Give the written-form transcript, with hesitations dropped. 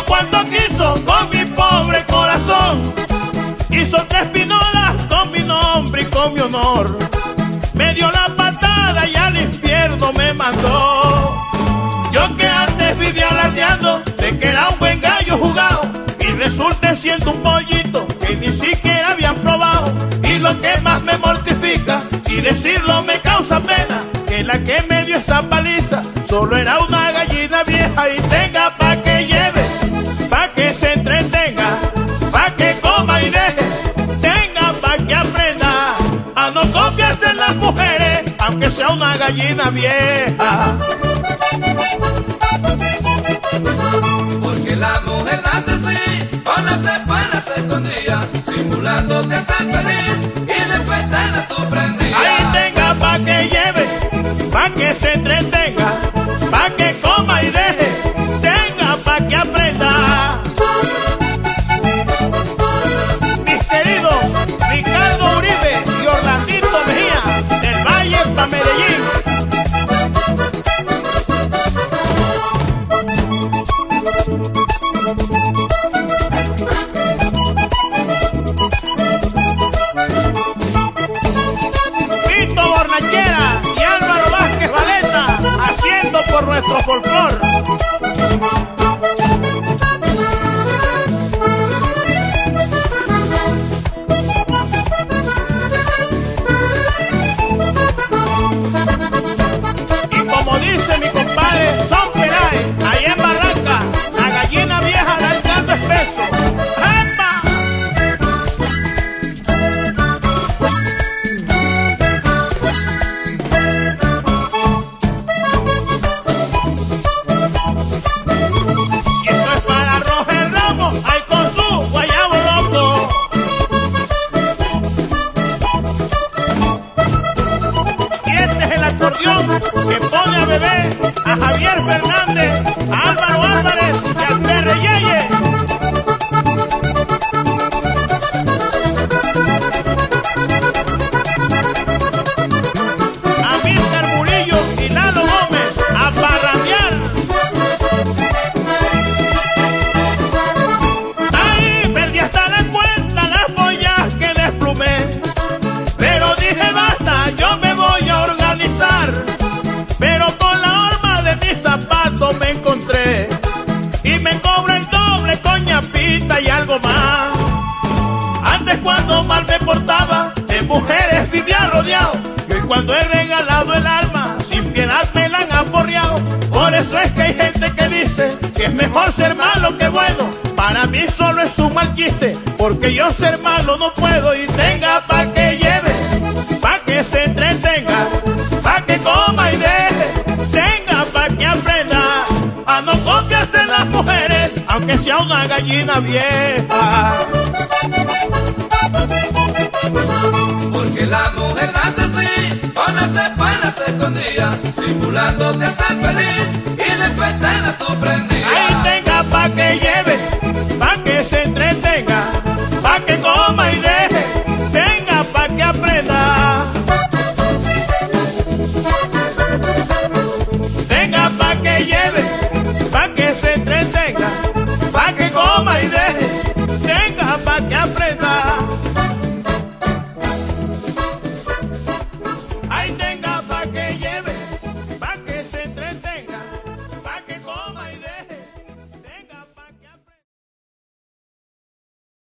cuanto quiso con mi pobre corazón. Hizo 3 pinolas con mi nombre y con mi honor. Me dio la patada y al infierno me mandó. Yo que antes vivía alardeando de que era un buen gallo jugado, y resulta siendo un pollito que ni siquiera habían probado. Y lo que más me mortifica y decirlo me causa pena, que la que me dio esa paliza solo era una gallina vieja. Y tenga pa' que lleve, pa' que se entretenga, pa' que coma y deje, tenga pa' que aprenda a no confiarse en las mujeres, aunque sea una gallina vieja. Porque la mujer nace así, o nace para nacer escondida, simulando de ser feliz y después tener tu prendida. Ahí tenga pa' que lleve, pa' que se entretenga, pa' que coma y deje, tenga pa' que aprenda. Mis queridos Ricardo Uribe y Orlandito Mejía, del Valle pa' Medellín. Vito Bornachera y Álvaro Vázquez Valeta, haciendo por nuestro folclor. Y como dice mi compadre Son Perae, allá en Barranca, la gallina vieja da el canto espeso. ¡Epa! Y esto es para Roger Ramos, ahí con su guayabo loco. Y este es el acordeón que pone a beber a Javier Fernández, a Álvaro Álvarez y al Perre Yeye. A Milcar Murillo y Lalo Gómez, a parrandear. Ahí perdí hasta la cuenta las pollas que desplumé, pero dije basta, yo me voy a organizar. Pero con la horma de mis zapatos me encontré, y me cobra el doble con ñapita y algo más. Antes cuando mal me portaba, de mujeres vivía rodeado, y hoy cuando he regalado el alma, sin piedad me la han aporreado. Por eso es que hay gente que dice que es mejor ser malo que bueno. Para mí solo es un mal chiste, porque yo ser malo no puedo. Y tenga pa' que lleve, pa' que se entretenga, pa' que coma y deje, tenga pa' que aprenda a no confiarse en las mujeres, aunque sea una gallina vieja. Porque la mujer nace así, o nace para nacer escondida, simulando de ser feliz y después tener tu prendida. Ahí tenga pa' que lleve, pa' que se entretenga, pa' que coma y deje, tenga pa' que aprenda. Tenga pa' que lleve, pa' que se entretenga, pa' que coma y deje, tenga pa' que aprenda.